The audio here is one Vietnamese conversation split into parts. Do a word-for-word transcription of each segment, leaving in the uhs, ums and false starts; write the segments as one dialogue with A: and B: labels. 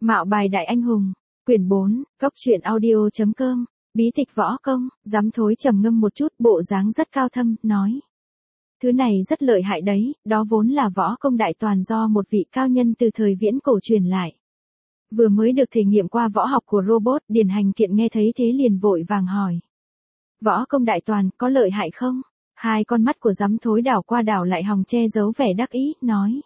A: Mạo bài đại anh hùng. Quyển bốn, Cốc truyện audio.com. Bí tịch võ công. Dám thối trầm ngâm một chút, bộ dáng rất cao thâm, nói. Thứ này rất lợi hại đấy, đó vốn là võ công đại toàn do một vị cao nhân từ thời viễn cổ truyền lại. Vừa mới được thể nghiệm qua võ học của robot, Điền Hành Kiện nghe thấy thế liền vội vàng hỏi. Võ công đại toàn, có lợi hại không? Hai con mắt của Dám thối đảo qua đảo lại hòng che giấu vẻ đắc ý, nói.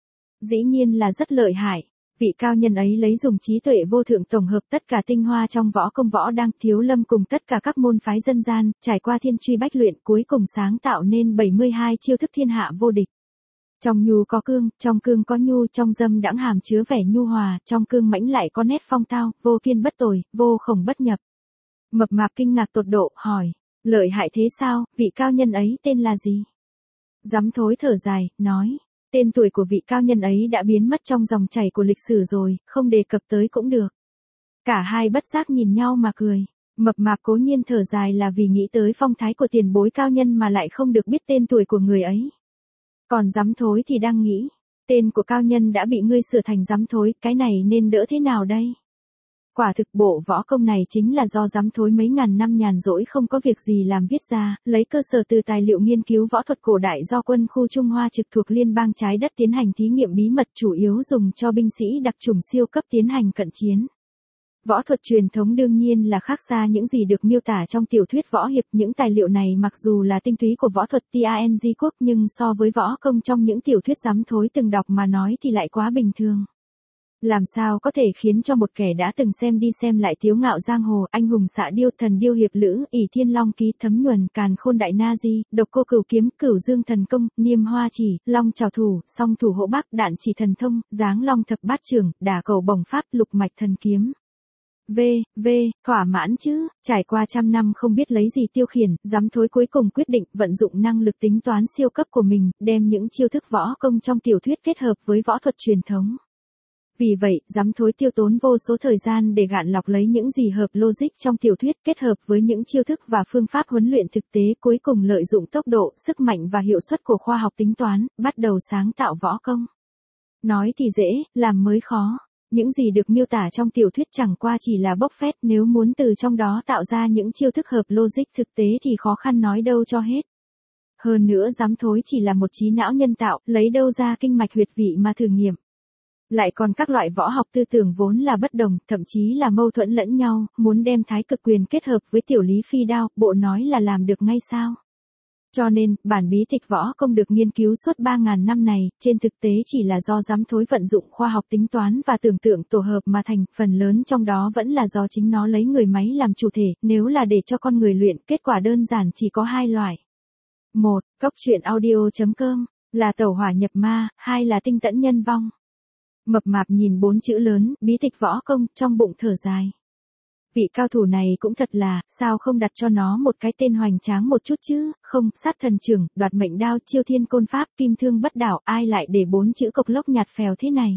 A: Dĩ nhiên là rất lợi hại. Vị cao nhân ấy lấy dùng trí tuệ vô thượng tổng hợp tất cả tinh hoa trong võ công võ đăng thiếu lâm cùng tất cả các môn phái dân gian, trải qua thiên truy bách luyện cuối cùng sáng tạo nên bảy mươi hai chiêu thức thiên hạ vô địch. Trong nhu có cương, trong cương có nhu, trong dâm đãng hàm chứa vẻ nhu hòa, trong cương mãnh lại có nét phong tao, vô kiên bất tồi, vô khổng bất nhập. Mập mạp kinh ngạc tột độ, hỏi, lợi hại thế sao, vị cao nhân ấy tên là gì? Dám thối thở dài, nói. Tên tuổi của vị cao nhân ấy đã biến mất trong dòng chảy của lịch sử rồi, không đề cập tới cũng được. Cả hai bất giác nhìn nhau mà cười. Mập mạp cố nhiên thở dài là vì nghĩ tới phong thái của tiền bối cao nhân mà lại không được biết tên tuổi của người ấy. Còn Dám thối thì đang nghĩ, tên của cao nhân đã bị ngươi sửa thành Dám thối, cái này nên đỡ thế nào đây? Quả thực bộ võ công này chính là do Dám thối mấy ngàn năm nhàn rỗi không có việc gì làm viết ra, lấy cơ sở từ tài liệu nghiên cứu võ thuật cổ đại do quân khu Trung Hoa trực thuộc Liên bang trái đất tiến hành thí nghiệm bí mật chủ yếu dùng cho binh sĩ đặc chủng siêu cấp tiến hành cận chiến. Võ thuật truyền thống đương nhiên là khác xa những gì được miêu tả trong tiểu thuyết võ hiệp, những tài liệu này mặc dù là tinh túy của võ thuật tang quốc nhưng so với võ công trong những tiểu thuyết Dám thối từng đọc mà nói thì lại quá bình thường. Làm sao có thể khiến cho một kẻ đã từng xem đi xem lại Tiếu Ngạo Giang Hồ, Anh hùng xạ điêu, Thần điêu hiệp lữ, ỷ Thiên Long ký, Thấm nhuần, Càn khôn đại na di, Độc cô cửu kiếm, Cửu dương thần công, Niêm hoa chỉ, Long trảo thủ, Song thủ hộ bắc, Đạn chỉ thần thông, Giáng long thập bát trưởng, Đả cầu bổng pháp, Lục mạch thần kiếm. V, V, thỏa mãn chứ, trải qua trăm năm không biết lấy gì tiêu khiển, Dám thối cuối cùng quyết định vận dụng năng lực tính toán siêu cấp của mình, đem những chiêu thức võ công trong tiểu thuyết kết hợp với võ thuật truyền thống. Vì vậy, Dám thối tiêu tốn vô số thời gian để gạn lọc lấy những gì hợp logic trong tiểu thuyết kết hợp với những chiêu thức và phương pháp huấn luyện thực tế, cuối cùng lợi dụng tốc độ, sức mạnh và hiệu suất của khoa học tính toán, bắt đầu sáng tạo võ công. Nói thì dễ, làm mới khó. Những gì được miêu tả trong tiểu thuyết chẳng qua chỉ là bốc phét, nếu muốn từ trong đó tạo ra những chiêu thức hợp logic thực tế thì khó khăn nói đâu cho hết. Hơn nữa Dám thối chỉ là một trí não nhân tạo, lấy đâu ra kinh mạch huyệt vị mà thử nghiệm. Lại còn các loại võ học tư tưởng vốn là bất đồng, thậm chí là mâu thuẫn lẫn nhau, muốn đem thái cực quyền kết hợp với tiểu lý phi đao, bộ nói là làm được ngay sao. Cho nên, bản bí tịch võ công được nghiên cứu suốt ba ngàn năm này, trên thực tế chỉ là do Dám thối vận dụng khoa học tính toán và tưởng tượng tổ hợp mà thành, phần lớn trong đó vẫn là do chính nó lấy người máy làm chủ thể, nếu là để cho con người luyện, kết quả đơn giản chỉ có hai loại. một. Cốc truyện audio.com, là tẩu hỏa nhập ma, hai là tinh tẫn nhân vong. Mập mạp nhìn bốn chữ lớn, bí tịch võ công, trong bụng thở dài. Vị cao thủ này cũng thật là, sao không đặt cho nó một cái tên hoành tráng một chút chứ, không, sát thần trưởng, đoạt mệnh đao, chiêu thiên côn pháp, kim thương bất đảo, ai lại để bốn chữ cộc lốc nhạt phèo thế này.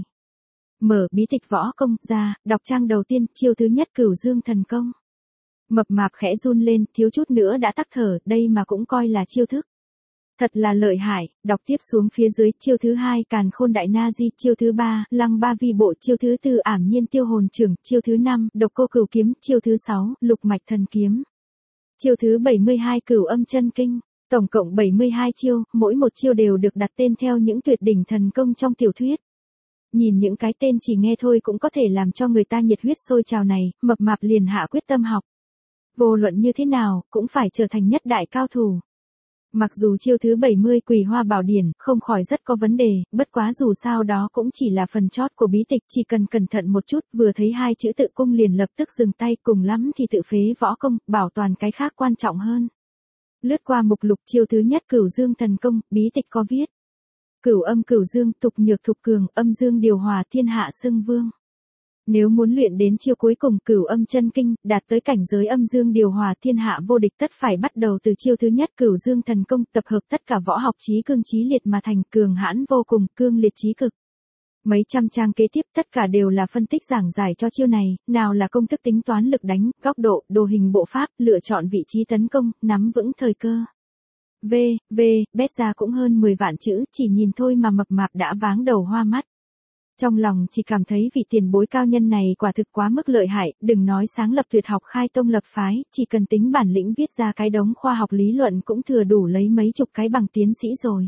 A: Mở bí tịch võ công ra, đọc trang đầu tiên, chiêu thứ nhất Cửu dương thần công. Mập mạp khẽ run lên, thiếu chút nữa đã tắc thở, đây mà cũng coi là chiêu thức. Thật là lợi hại, đọc tiếp xuống phía dưới, chiêu thứ hai Càn khôn đại na di, chiêu thứ ba Lăng ba vi bộ, chiêu thứ tư Ảm nhiên tiêu hồn trưởng, chiêu thứ năm Độc cô cửu kiếm, chiêu thứ sáu Lục mạch thần kiếm, chiêu thứ bảy mươi hai Cửu âm chân kinh, tổng cộng bảy mươi hai chiêu, mỗi một chiêu đều được đặt tên theo những tuyệt đỉnh thần công trong tiểu thuyết. Nhìn những cái tên chỉ nghe thôi cũng có thể làm cho người ta nhiệt huyết sôi trào này, mập mạp liền hạ quyết tâm học. Vô luận như thế nào, cũng phải trở thành nhất đại cao thủ. Mặc dù chiêu thứ bảy mươi Quỳ hoa bảo điển, không khỏi rất có vấn đề, bất quá dù sao đó cũng chỉ là phần chót của bí tịch, chỉ cần cẩn thận một chút, vừa thấy hai chữ tự cung liền lập tức dừng tay, cùng lắm thì tự phế võ công, bảo toàn cái khác quan trọng hơn. Lướt qua mục lục chiêu thứ nhất Cửu dương thần công, bí tịch có viết. Cửu âm cửu dương, tục nhược thục cường, âm dương điều hòa, thiên hạ xưng vương. Nếu muốn luyện đến chiêu cuối cùng Cửu âm chân kinh, đạt tới cảnh giới âm dương điều hòa thiên hạ vô địch tất phải bắt đầu từ chiêu thứ nhất Cửu dương thần công, tập hợp tất cả võ học chí cương chí liệt mà thành, cường hãn vô cùng, cương liệt chí cực. Mấy trăm trang kế tiếp tất cả đều là phân tích giảng giải cho chiêu này, nào là công thức tính toán lực đánh, góc độ, đồ hình bộ pháp, lựa chọn vị trí tấn công, nắm vững thời cơ. V, V, bét ra cũng hơn mười vạn chữ, chỉ nhìn thôi mà mập mạp đã váng đầu hoa mắt. Trong lòng chỉ cảm thấy vị tiền bối cao nhân này quả thực quá mức lợi hại, đừng nói sáng lập tuyệt học khai tông lập phái, chỉ cần tính bản lĩnh viết ra cái đống khoa học lý luận cũng thừa đủ lấy mấy chục cái bằng tiến sĩ rồi.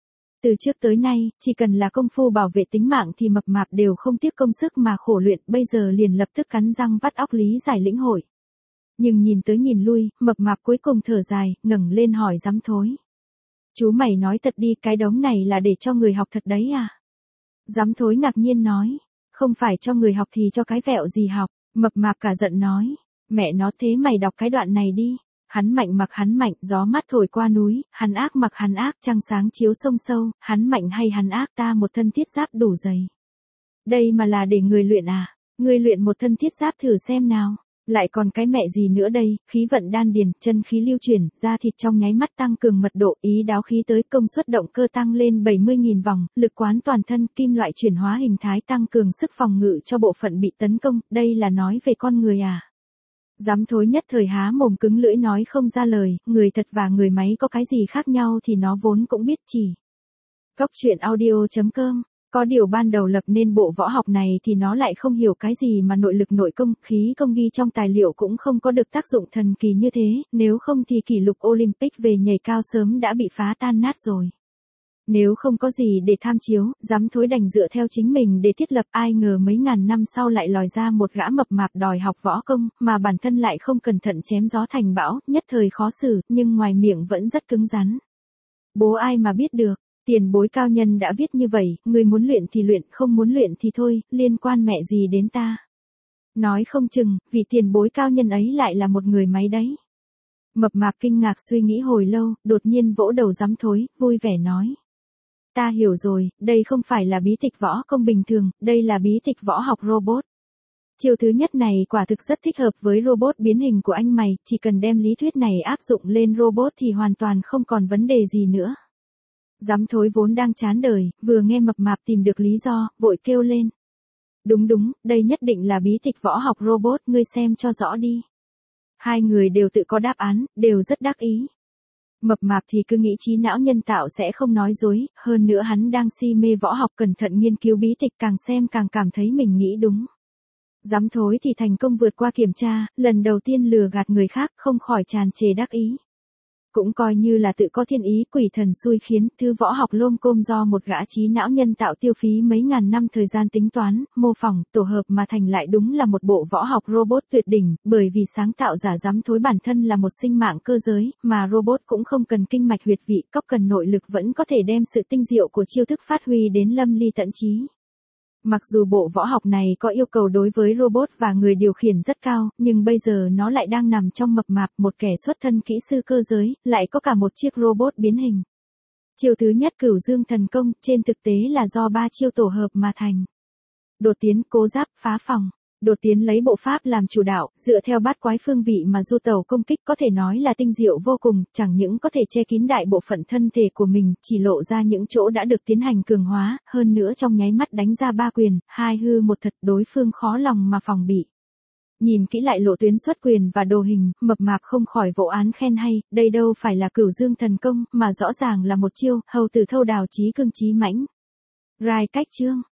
A: Từ trước tới nay, chỉ cần là công phu bảo vệ tính mạng thì mập mạp đều không tiếc công sức mà khổ luyện, bây giờ liền lập tức cắn răng vắt óc lý giải lĩnh hội. Nhưng nhìn tới nhìn lui, mập mạp cuối cùng thở dài, ngẩng lên hỏi dám thối. Chú mày nói thật đi, cái đống này là để cho người học thật đấy à? Dám thối ngạc nhiên nói, không phải cho người học thì cho cái vẹo gì học, mập mạp cả giận nói, mẹ nó thế mày đọc cái đoạn này đi. Hắn mạnh mặc hắn mạnh, gió mát thổi qua núi, hắn ác mặc hắn ác, trăng sáng chiếu sông sâu, hắn mạnh hay hắn ác, ta một thân thiết giáp đủ dày. Đây mà là để người luyện à? Người luyện một thân thiết giáp thử xem nào. Lại còn cái mẹ gì nữa đây, khí vận đan điền, chân khí lưu chuyển, da thịt trong nháy mắt tăng cường mật độ, ý đáo khí tới, công suất động cơ tăng lên bảy mươi nghìn vòng, lực quán toàn thân, kim loại chuyển hóa hình thái tăng cường sức phòng ngự cho bộ phận bị tấn công, đây là nói về con người à? Dám thối nhất thời há mồm cứng lưỡi nói không ra lời, người thật và người máy có cái gì khác nhau thì nó vốn cũng biết chỉ. Góc truyện audio chấm com. Có điều ban đầu lập nên bộ võ học này thì nó lại không hiểu cái gì mà nội lực nội công, khí công ghi trong tài liệu cũng không có được tác dụng thần kỳ như thế, nếu không thì kỷ lục Olympic về nhảy cao sớm đã bị phá tan nát rồi. Nếu không có gì để tham chiếu, dám thối đành dựa theo chính mình để thiết lập, ai ngờ mấy ngàn năm sau lại lòi ra một gã mập mạp đòi học võ công, mà bản thân lại không cẩn thận chém gió thành bão, nhất thời khó xử, nhưng ngoài miệng vẫn rất cứng rắn. Bố ai mà biết được, tiền bối cao nhân đã viết như vậy, người muốn luyện thì luyện, không muốn luyện thì thôi, liên quan mẹ gì đến ta. Nói không chừng, vì tiền bối cao nhân ấy lại là một người máy đấy. Mập mạp kinh ngạc suy nghĩ hồi lâu, đột nhiên vỗ đầu dám thối, vui vẻ nói. Ta hiểu rồi, đây không phải là bí tịch võ công bình thường, đây là bí tịch võ học robot. Chiêu thứ nhất này quả thực rất thích hợp với robot biến hình của anh mày, chỉ cần đem lý thuyết này áp dụng lên robot thì hoàn toàn không còn vấn đề gì nữa. Dám thối vốn đang chán đời, vừa nghe mập mạp tìm được lý do, vội kêu lên. Đúng đúng, đây nhất định là bí tịch võ học robot, ngươi xem cho rõ đi. Hai người đều tự có đáp án, đều rất đắc ý. Mập mạp thì cứ nghĩ trí não nhân tạo sẽ không nói dối, hơn nữa hắn đang si mê võ học cẩn thận nghiên cứu bí tịch, càng xem càng cảm thấy mình nghĩ đúng. Dám thối thì thành công vượt qua kiểm tra, lần đầu tiên lừa gạt người khác, không khỏi tràn trề đắc ý. Cũng coi như là tự có thiên ý, quỷ thần xui khiến, thứ võ học lôm côm do một gã trí não nhân tạo tiêu phí mấy ngàn năm thời gian tính toán, mô phỏng, tổ hợp mà thành lại đúng là một bộ võ học robot tuyệt đỉnh, bởi vì sáng tạo giả dám thối bản thân là một sinh mạng cơ giới, mà robot cũng không cần kinh mạch huyệt vị, cóc cần nội lực vẫn có thể đem sự tinh diệu của chiêu thức phát huy đến lâm ly tận trí. Mặc dù bộ võ học này có yêu cầu đối với robot và người điều khiển rất cao, nhưng bây giờ nó lại đang nằm trong mập mạp, một kẻ xuất thân kỹ sư cơ giới, lại có cả một chiếc robot biến hình. Chiêu thứ nhất Cửu Dương thần công, trên thực tế là do ba chiêu tổ hợp mà thành. Đột tiến, cố giáp, phá phòng. Đột tiến lấy bộ pháp làm chủ đạo, dựa theo bát quái phương vị mà du tẩu công kích, có thể nói là tinh diệu vô cùng, chẳng những có thể che kín đại bộ phận thân thể của mình, chỉ lộ ra những chỗ đã được tiến hành cường hóa, hơn nữa trong nháy mắt đánh ra ba quyền, hai hư một thật, đối phương khó lòng mà phòng bị. Nhìn kỹ lại lộ tuyến xuất quyền và đồ hình, mập mạp không khỏi vỗ án khen hay, đây đâu phải là Cửu Dương thần công, mà rõ ràng là một chiêu, hầu tử thâu đào chí cương chí mãnh. Rai cách chương.